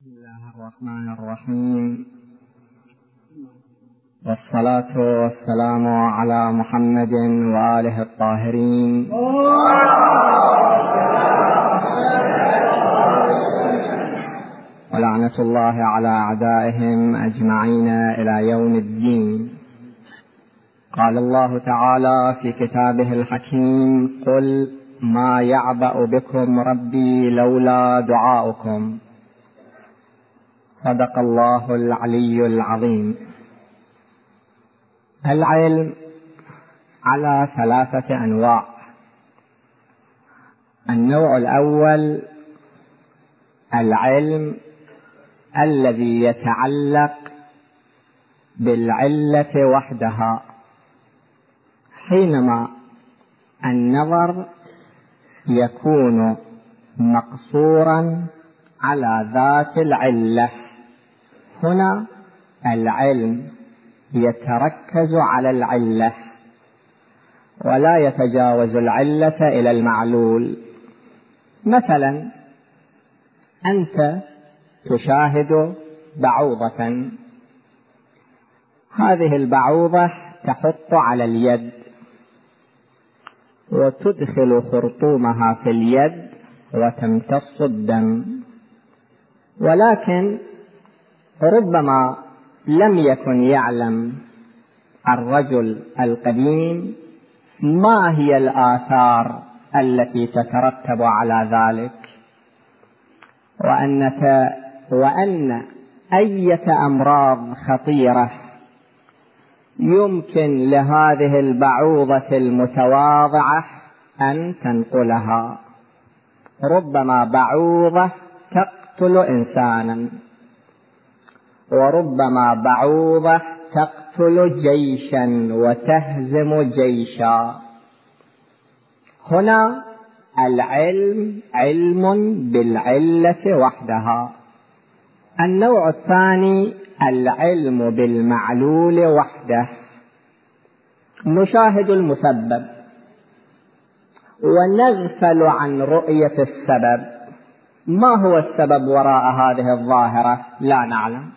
بسم الله الرحمن الرحيم، والصلاة والسلام على محمد وآله الطاهرين، ولعنة الله على أعدائهم أجمعين إلى يوم الدين. قال الله تعالى في كتابه الحكيم: قل ما يعبأ بكم ربي لولا دعاؤكم. صدق الله العلي العظيم. العلم على 3 أنواع. النوع الأول العلم الذي يتعلق بالعلة وحدها، حينما النظر يكون مقصورا على ذات العلة. هنا العلم يتركز على العلة ولا يتجاوز العلة إلى المعلول. مثلا أنت تشاهد بعوضة، هذه البعوضة تحط على اليد وتدخل خرطومها في اليد وتمتص الدم، ولكن ربما لم يكن يعلم الرجل القديم ما هي الآثار التي تترتب على ذلك، وأن أية أمراض خطيرة يمكن لهذه البعوضة المتواضعة أن تنقلها. ربما بعوضة تقتل إنسانا، وربما بعوضة تقتل جيشا وتهزم جيشا. هنا العلم علم بالعلة وحدها. النوع الثاني العلم بالمعلول وحده. نشاهد المسبب ونغفل عن رؤية السبب. ما هو السبب وراء هذه الظاهرة؟ لا نعلم.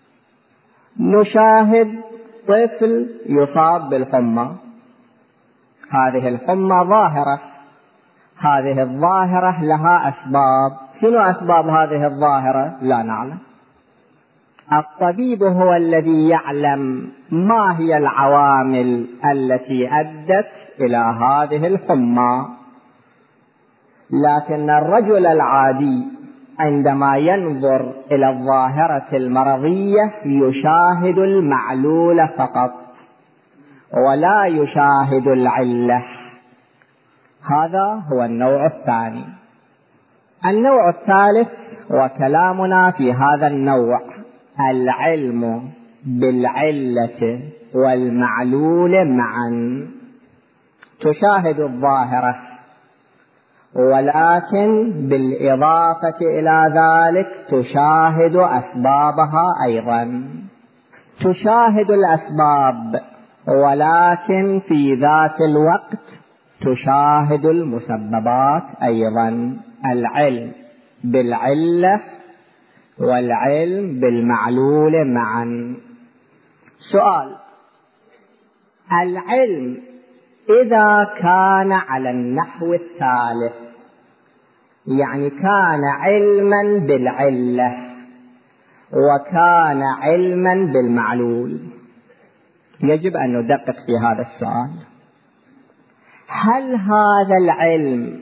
نشاهد طفل يصاب بالحمى، هذه الحمى ظاهرة، هذه الظاهرة لها أسباب. شنو أسباب هذه الظاهرة؟ لا نعلم. الطبيب هو الذي يعلم ما هي العوامل التي أدت إلى هذه الحمى، لكن الرجل العادي عندما ينظر إلى الظاهرة المرضية يشاهد المعلول فقط ولا يشاهد العلة. هذا هو النوع الثاني. النوع الثالث وكلامنا في هذا النوع العلم بالعلة والمعلول معا. تشاهد الظاهرة، ولكن بالإضافة إلى ذلك تشاهد أسبابها أيضا. تشاهد الأسباب، ولكن في ذات الوقت تشاهد المسببات أيضا. العلم بالعلة والعلم بالمعلول معا. سؤال: العلم إذا كان على النحو الثالث، يعني كان علما بالعلة وكان علما بالمعلول، يجب أن ندقق في هذا السؤال. هل هذا العلم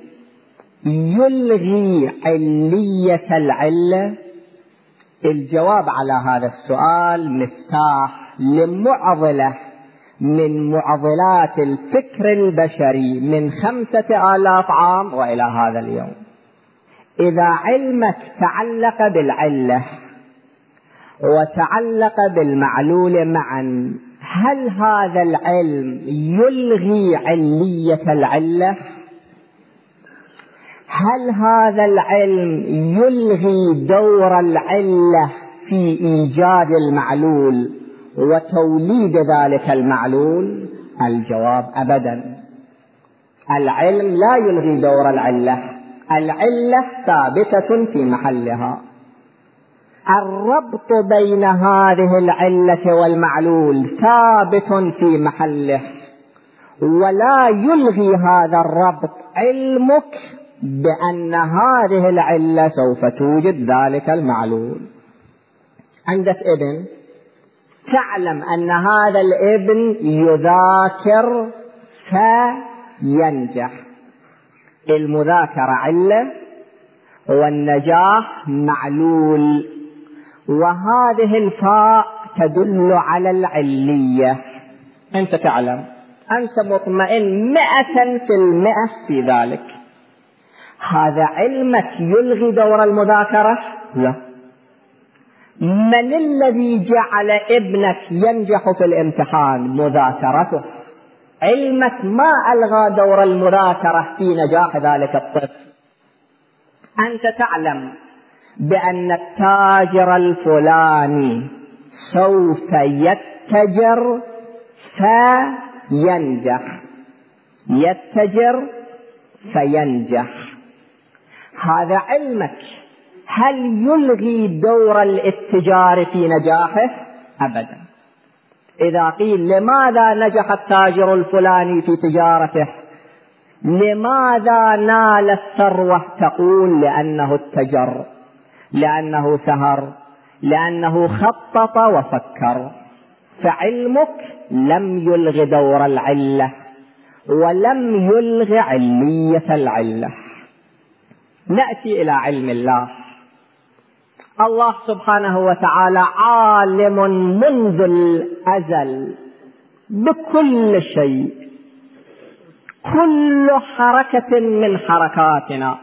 يلغي علية العلة؟ الجواب على هذا السؤال مفتاح لمعضلة من معضلات الفكر البشري من 5000 عام وإلى هذا اليوم. إذا علمك تعلق بالعلة وتعلق بالمعلول معا، هل هذا العلم يلغي علية العلة؟ هل هذا العلم يلغي دور العلة في إيجاد المعلول وتوليد ذلك المعلول؟ الجواب أبدا. العلم لا يلغي دور العلة، العلة ثابتة في محلها. الربط بين هذه العلة والمعلول ثابت في محله، ولا يلغي هذا الربط علمك بأن هذه العلة سوف توجد ذلك المعلول. عندك ابن، تعلم أن هذا الابن يذاكر فينجح. المذاكرة علة والنجاح معلول، وهذه الفاء تدل على العلية. أنت تعلم، أنت مطمئن 100% في ذلك. هذا علمك يلغي دور المذاكرة؟ لا. من الذي جعل ابنك ينجح في الامتحان؟ مذاكرته. علمك ما ألغى دور المذاكرة في نجاح ذلك الطفل. أنت تعلم بأن التاجر الفلاني سوف يتجر فينجح، يتجر فينجح. هذا علمك. هل يلغي دور الاتجار في نجاحه؟ أبدا. إذا قيل لماذا نجح التاجر الفلاني في تجارته، لماذا نال الثروة، تقول لأنه اتجر، لأنه سهر، لأنه خطط وفكر. فعلمك لم يلغ دور العلة ولم يلغ علية العلة. نأتي إلى علم الله. الله سبحانه وتعالى عالم منذ الأزل بكل شيء. كل حركة من حركاتنا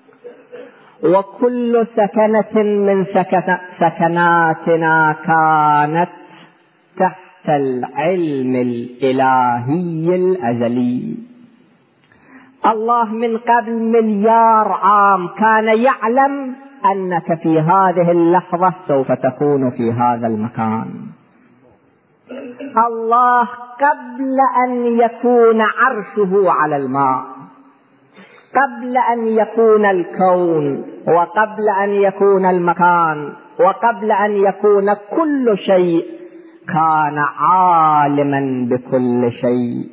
وكل سكنة من سكناتنا كانت تحت العلم الإلهي الأزلي. الله من قبل 1,000,000 عام كان يعلم أنك في هذه اللحظة سوف تكون في هذا المكان. الله قبل أن يكون عرشه على الماء، قبل أن يكون الكون، وقبل أن يكون المكان، وقبل أن يكون كل شيء، كان عالما بكل شيء،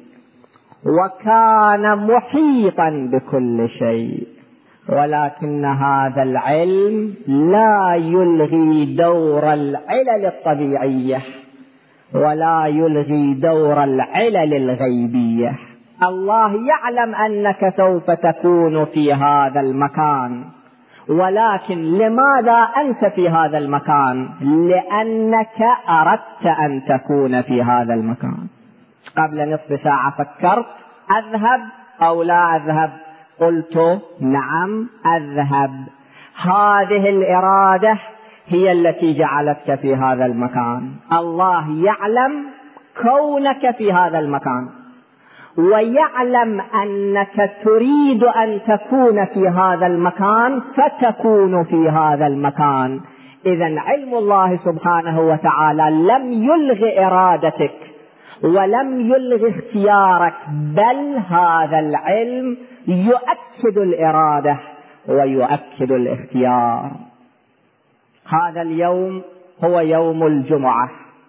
وكان محيطا بكل شيء. ولكن هذا العلم لا يلغي دور العلل الطبيعية ولا يلغي دور العلل الغيبية. الله يعلم أنك سوف تكون في هذا المكان، ولكن لماذا أنت في هذا المكان؟ لأنك أردت أن تكون في هذا المكان. قبل نصف ساعة فكرت أذهب أو لا أذهب، قلت نعم أذهب. هذه الإرادة هي التي جعلتك في هذا المكان. الله يعلم كونك في هذا المكان، ويعلم أنك تريد أن تكون في هذا المكان فتكون في هذا المكان. إذن علم الله سبحانه وتعالى لم يلغ إرادتك ولم يلغ اختيارك، بل هذا العلم يؤكد الإرادة ويؤكد الاختيار. هذا اليوم هو يوم الجمعة،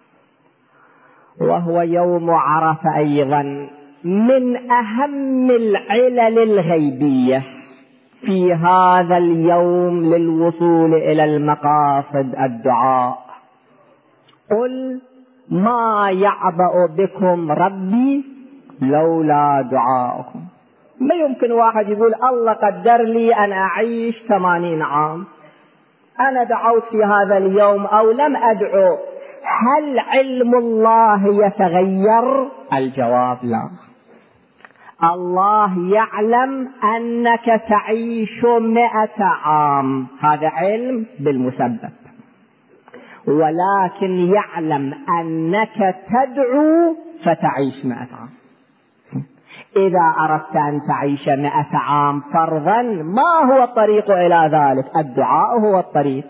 وهو يوم عرفة أيضا، من أهم العلل الغيبية في هذا اليوم للوصول إلى المقاصد الدعاء. قل ما يعبأ بكم ربي لولا دعاؤكم. ما يمكن واحد يقول الله قدر لي أن أعيش 80 عام، أنا دعوت في هذا اليوم أو لم أدعو، هل علم الله يتغير؟ الجواب لا. الله يعلم أنك تعيش 100 عام، هذا علم بالمسبب، ولكن يعلم أنك تدعو فتعيش 100 عام. إذا أردت أن تعيش 100 عام فرضا، ما هو الطريق إلى ذلك؟ الدعاء هو الطريق.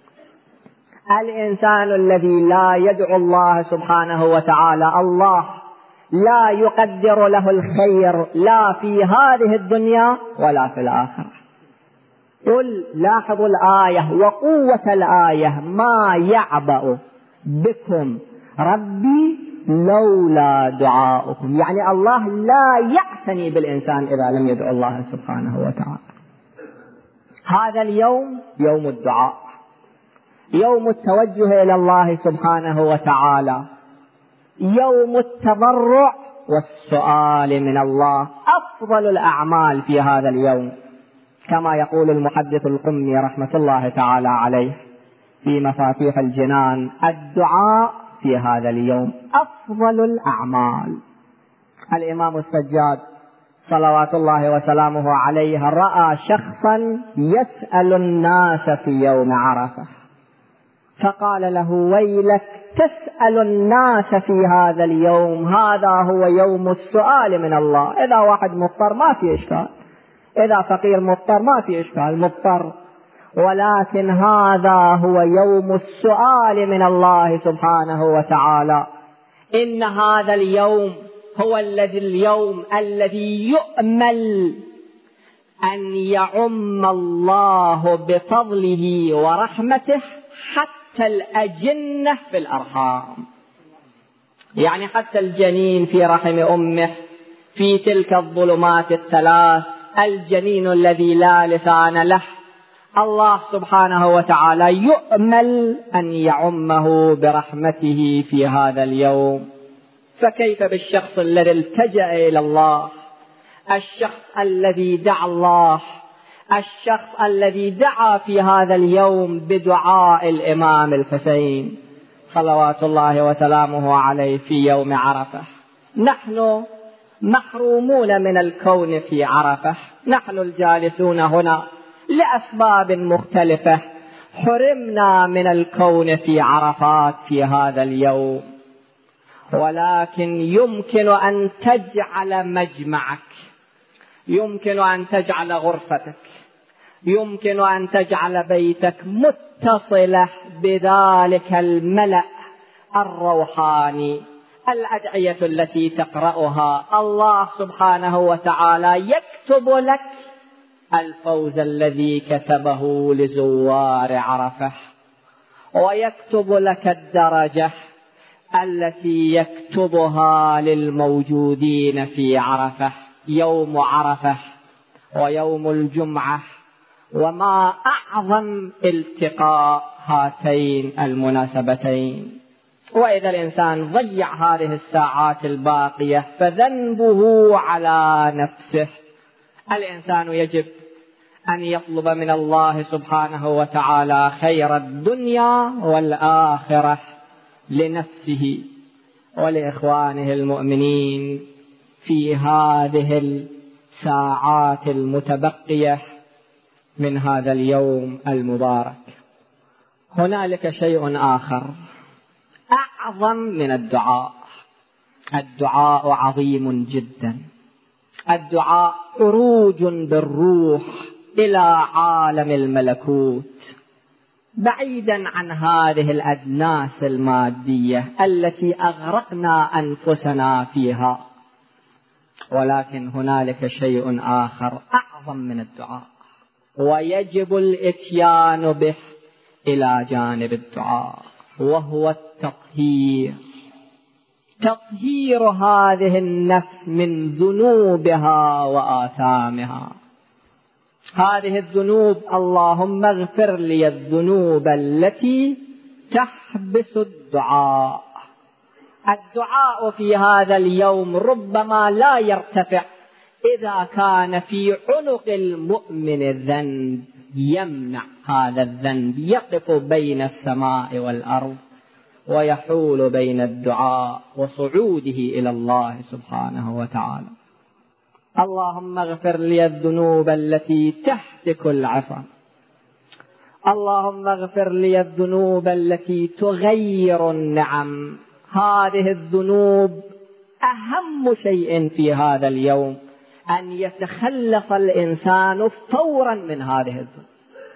الإنسان الذي لا يدعو الله سبحانه وتعالى، الله لا يقدر له الخير لا في هذه الدنيا ولا في الآخرة. قل لاحظوا الآية وقوة الآية: ما يعبأ بكم ربي لولا دعاؤكم. يعني الله لا يعتني بالإنسان إذا لم يدعو الله سبحانه وتعالى. هذا اليوم يوم الدعاء، يوم التوجه إلى الله سبحانه وتعالى، يوم التضرع والسؤال من الله. أفضل الأعمال في هذا اليوم كما يقول المحدث القمي رحمة الله تعالى عليه في مفاتيح الجنان: الدعاء في هذا اليوم أفضل الأعمال. الإمام السجاد صلوات الله وسلامه عليه رأى شخصا يسأل الناس في يوم عرفة، فقال له: ويلك، تسأل الناس في هذا اليوم، هذا هو يوم السؤال من الله. إذا واحد مضطر ما في إشكال، إذا فقير مضطر ما في إشكال، مضطر، ولكن هذا هو يوم السؤال من الله سبحانه وتعالى. إن هذا اليوم هو اليوم الذي يؤمل أن يعم الله بفضله ورحمته حتى الأجنة في الأرحام، يعني حتى الجنين في رحم أمه في تلك الظلمات الثلاث، الجنين الذي لا لسان له، الله سبحانه وتعالى يؤمل أن يعمه برحمته في هذا اليوم. فكيف بالشخص الذي التجأ إلى الله، الشخص الذي دعا الله، الشخص الذي دعا في هذا اليوم بدعاء الإمام الحسين صلوات الله وسلامه عليه في يوم عرفة. نحن محرومون من الكون في عرفة، نحن الجالسون هنا لأسباب مختلفة حرمنا من الكون في عرفات في هذا اليوم، ولكن يمكن أن تجعل مجمعك، يمكن أن تجعل غرفتك، يمكن أن تجعل بيتك متصلة بذلك الملأ الروحاني. الأدعية التي تقرأها الله سبحانه وتعالى يكتب لك الفوز الذي كتبه لزوار عرفة، ويكتب لك الدرجة التي يكتبها للموجودين في عرفة، يوم عرفة ويوم الجمعة. وما أعظم التقاء هاتين المناسبتين. وإذا الإنسان ضيع هذه الساعات الباقية فذنبه على نفسه. الإنسان يجب أن يطلب من الله سبحانه وتعالى خير الدنيا والآخرة لنفسه ولإخوانه المؤمنين في هذه الساعات المتبقية من هذا اليوم المبارك. هنالك شيء آخر أعظم من الدعاء. الدعاء عظيم جدا. الدعاء خروج بالروح إلى عالم الملكوت، بعيدا عن هذه الأجناس المادية التي أغرقنا أنفسنا فيها. ولكن هنالك شيء آخر أعظم من الدعاء، ويجب الإتيان به إلى جانب الدعاء، وهو التطهير. تطهير هذه النفس من ذنوبها وآثامها. هذه الذنوب، اللهم اغفر لي الذنوب التي تحبس الدعاء. الدعاء في هذا اليوم ربما لا يرتفع إذا كان في عنق المؤمن الذنب يمنع هذا الذنب، يقف بين السماء والأرض ويحول بين الدعاء وصعوده إلى الله سبحانه وتعالى. اللهم اغفر لي الذنوب التي تهتك العصا، اللهم اغفر لي الذنوب التي تغير النعم. هذه الذنوب أهم شيء في هذا اليوم، أن يتخلص الإنسان فورا من هذه الذنوب.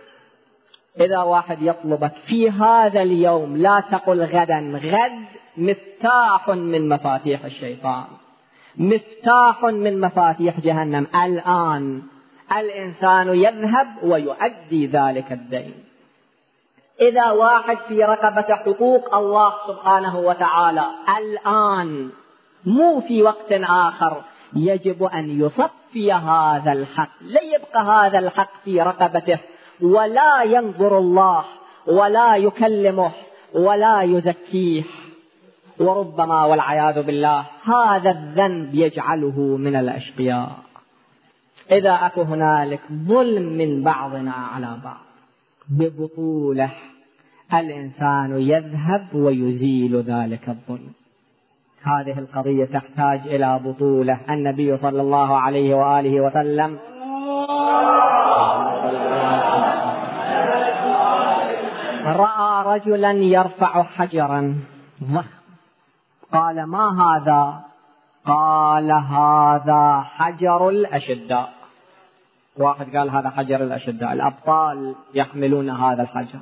إذا واحد يطلبك في هذا اليوم لا تقل غدا، غد مفتاح من مفاتيح الشيطان، مفتاح من مفاتيح جهنم. الإنسان يذهب ويؤدي ذلك الدين. إذا واحد في رقبة حقوق الله سبحانه وتعالى الآن مو في وقت آخر، يجب أن يصفي هذا الحق، لا يبقى هذا الحق في رقبته ولا ينظر الله ولا يكلمه ولا يزكيه، وربما والعياذ بالله هذا الذنب يجعله من الأشقياء. إذا أكو هنالك ظلم من بعضنا على بعض ببطولة، الإنسان يذهب ويزيل ذلك الظلم. هذه القضية تحتاج إلى بطولة. النبي صلى الله عليه وآله وسلم رأى رجلا يرفع حجرا ضخم، قال: ما هذا؟ قال: هذا حجر الأشداء. واحد قال: هذا حجر الأشداء، الأبطال يحملون هذا الحجر.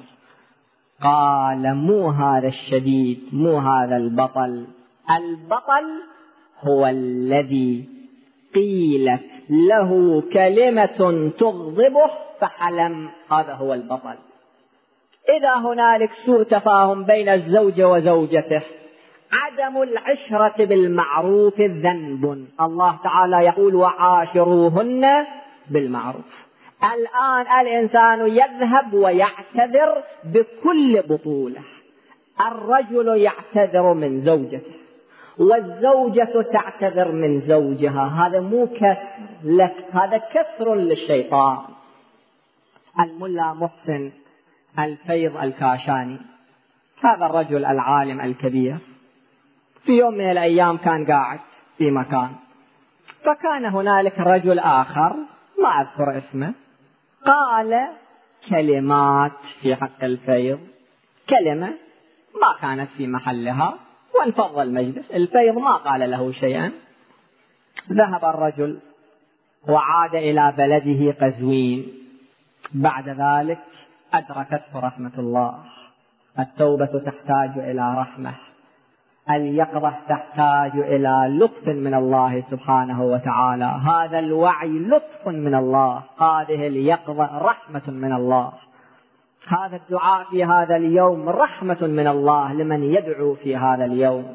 قال: مو هذا الشديد، مو هذا البطل. البطل هو الذي قيلت له كلمة تغضبه فحلم، هذا هو البطل. إذا هنالك سوء تفاهم بين الزوج وزوجته، عدم العشرة بالمعروف ذنب. الله تعالى يقول: وعاشروهن بالمعروف. الآن الإنسان يذهب ويعتذر بكل بطولة. الرجل يعتذر من زوجته والزوجة تعتذر من زوجها. هذا مو كسر لك، هذا كسر للشيطان. الملا محسن الفيض الكاشاني، هذا الرجل العالم الكبير، في يوم من الأيام كان قاعد في مكان، فكان هنالك رجل آخر ما أذكر اسمه قال كلمات في حق الفيض، كلمة ما كانت في محلها، وانفض المجلس. الفيض ما قال له شيئا. ذهب الرجل وعاد إلى بلده قزوين. بعد ذلك أدركته رحمة الله. التوبة تحتاج إلى رحمة، اليقظة تحتاج إلى لطف من الله سبحانه وتعالى. هذا الوعي لطف من الله، هذه اليقظة رحمة من الله. هذا الدعاء في هذا اليوم رحمة من الله لمن يدعو في هذا اليوم.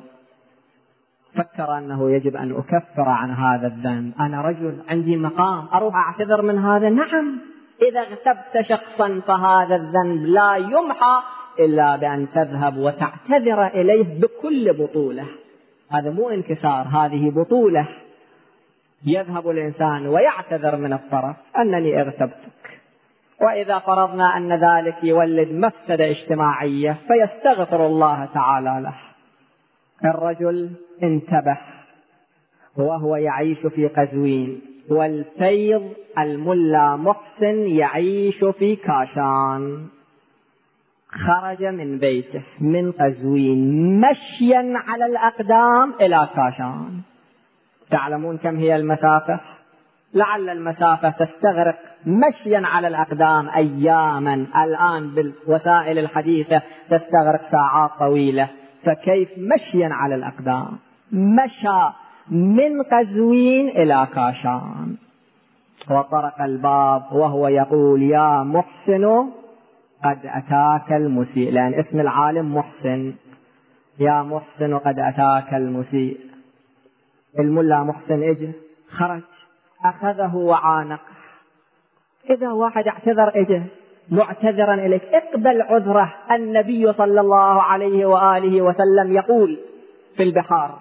فكر أنه يجب أن أكفر عن هذا الذنب. أنا رجل عندي مقام، أروح أعتذر من هذا؟ نعم. إذا اغتبت شخصا فهذا الذنب لا يمحى إلا بأن تذهب وتعتذر إليه بكل بطولة. هذا مو انكسار، هذه بطولة. يذهب الإنسان ويعتذر من الطرف: أنني اغتبتك. وإذا فرضنا أن ذلك يولد مفسدة اجتماعية فيستغفر الله تعالى له. الرجل انتبه وهو يعيش في قزوين، والفيض الملا محسن يعيش في كاشان. خرج من بيته من قزوين مشيا على الأقدام إلى كاشان. تعلمون كم هي المسافة؟ لعل المسافة تستغرق مشيا على الأقدام أياما، الآن بالوسائل الحديثة تستغرق ساعات طويلة، فكيف مشيا على الأقدام؟ مشى من قزوين إلى كاشان، وطرق الباب وهو يقول: يا محسن قد أتاك المسيء، لأن اسم العالم محسن. يا محسن قد أتاك المسيء. الملا محسن اجى، خرج، أخذه وعانقه. إذا واحد اعتذر اجى معتذرا إليك، اقبل عذره. النبي صلى الله عليه وآله وسلم يقول في البحار: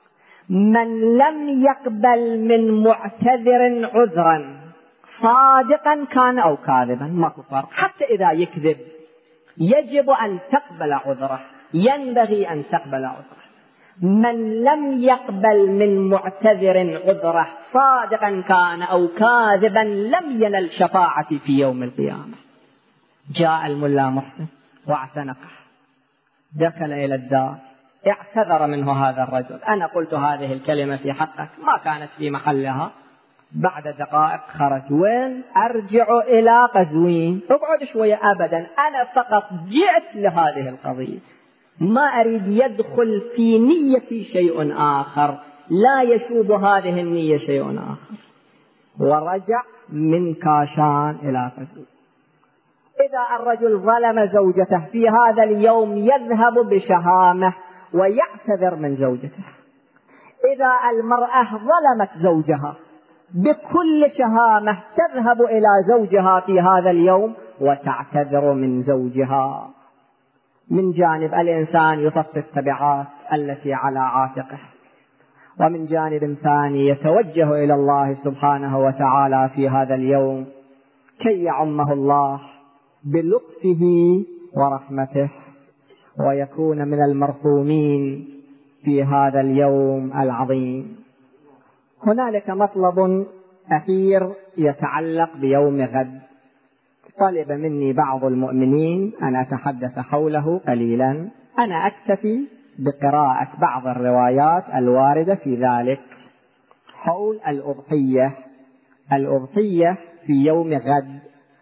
من لم يقبل من معتذر عذرا صادقا كان أو كاذبا، ماكو فرق. حتى إذا يكذب يجب أن تقبل عذره، ينبغي أن تقبل عذره. من لم يقبل من معتذر عذره صادقا كان أو كاذبا لم ينل شفاعتي في يوم القيامة. جاء الملا محسن واعتنقه، دخل إلى الدار، اعتذر منه هذا الرجل: أنا قلت هذه الكلمة في حقك، ما كانت في محلها. بعد دقائق خرج. وين؟ أرجع إلى قزوين. اقعد شوية. أبدا، أنا فقط جئت لهذه القضية، ما أريد يدخل في نيتي شيء آخر، لا يشوب هذه النية شيء آخر. ورجع من كاشان إلى فسيل. إذا الرجل ظلم زوجته في هذا اليوم يذهب بشهامة ويعتذر من زوجته. إذا المرأة ظلمت زوجها بكل شهامة تذهب إلى زوجها في هذا اليوم وتعتذر من زوجها. من جانب الإنسان يصفي التبعات التي على عاتقه، ومن جانب ثاني يتوجه إلى الله سبحانه وتعالى في هذا اليوم كي يعمه الله بلطفه ورحمته ويكون من المرحومين في هذا اليوم العظيم. هنالك مطلب أخير يتعلق بيوم غد. طلب مني بعض المؤمنين أن أتحدث حوله قليلا. أنا أكتفي بقراءة بعض الروايات الواردة في ذلك حول الأضحية. الأضحية في يوم غد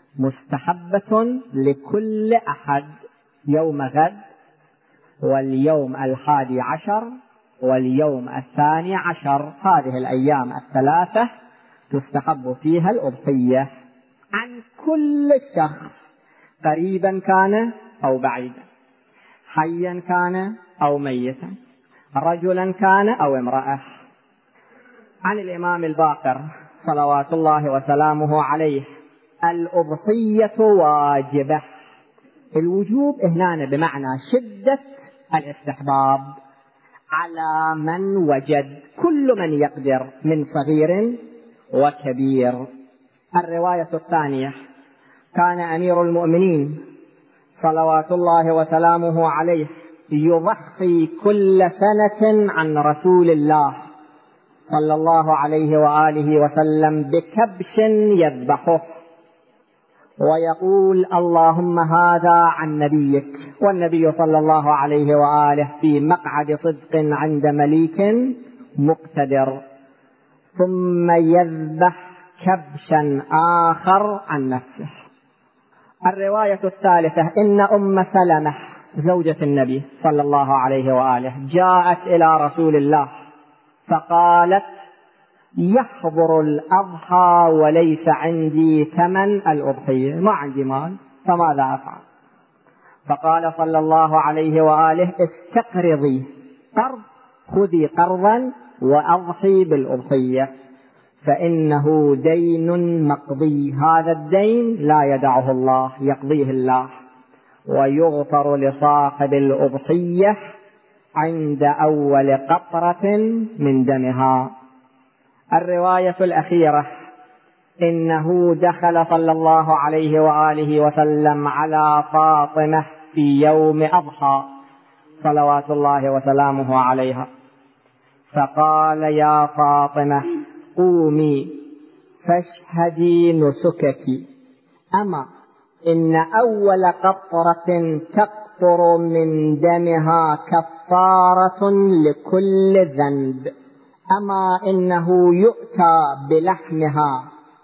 مستحبة لكل أحد. يوم غد واليوم 11 واليوم 12، هذه الأيام الثلاثة تستحب فيها الأضحية عن كل شخص، قريبا كان أو بعيدا، حيا كان أو ميتا، رجلا كان أو امرأة. عن الإمام الباقر صلوات الله وسلامه عليه: الأضحية واجبة. الوجوب هنا بمعنى شدة الاستحباب على من وجد، كل من يقدر من صغير وكبير. الرواية الثانية: كان أمير المؤمنين صلوات الله وسلامه عليه يضحي كل سنة عن رسول الله صلى الله عليه وآله وسلم بكبش يذبحه ويقول: اللهم هذا عن نبيك. والنبي صلى الله عليه وآله في مقعد صدق عند مليك مقتدر، ثم يذبح كبشا آخر عن نفسه. الرواية الثالثة: إن أم سلمة زوجة النبي صلى الله عليه وآله جاءت إلى رسول الله فقالت: يحضر الأضحى وليس عندي ثمن الأضحية، ما عندي مال، فماذا أفعل؟ فقال صلى الله عليه وآله: استقرضي قرض، خذي قرضا وأضحي بالأضحية، فإنه دين مقضي، هذا الدين لا يدعه الله، يقضيه الله، ويغفر لصاحب الأضحية عند أول قطرة من دمها. الرواية الأخيرة: إنه دخل صلى الله عليه وآله وسلم على فاطمة في يوم أضحى صلوات الله وسلامه عليها فقال: يا فاطمة قومي فاشهدي نسكك، أما إن أول قطرة تقطر من دمها كفارة لكل ذنب، أما إنه يؤتى بلحمها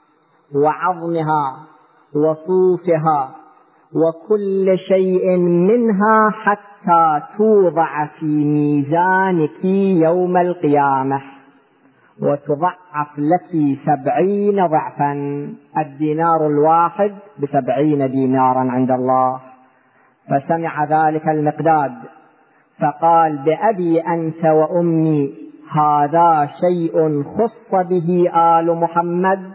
وعظمها وصوفها وكل شيء منها حتى توضع في ميزانك يوم القيامة وتضعف لك 70 ضعفا، الدينار الواحد ب70 دينارا عند الله. فسمع ذلك المقداد فقال: بأبي أنت وأمي، هذا شيء خص به آل محمد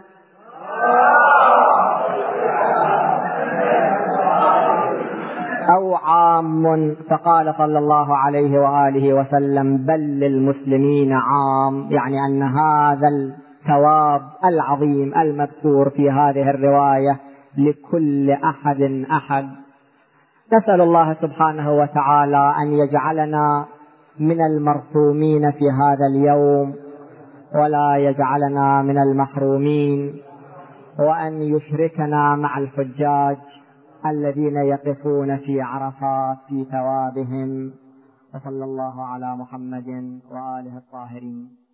أو عام؟ فقال صلى الله عليه وآله وسلم: بل للمسلمين عام، يعني أن هذا الثواب العظيم المذكور في هذه الرواية لكل أحد أحد. نسأل الله سبحانه وتعالى أن يجعلنا من المرحومين في هذا اليوم ولا يجعلنا من المحرومين، وأن يشركنا مع الحجاج الذين يقفون في عرفات في ثوابهم. وصلى الله على محمد وآله الطاهرين.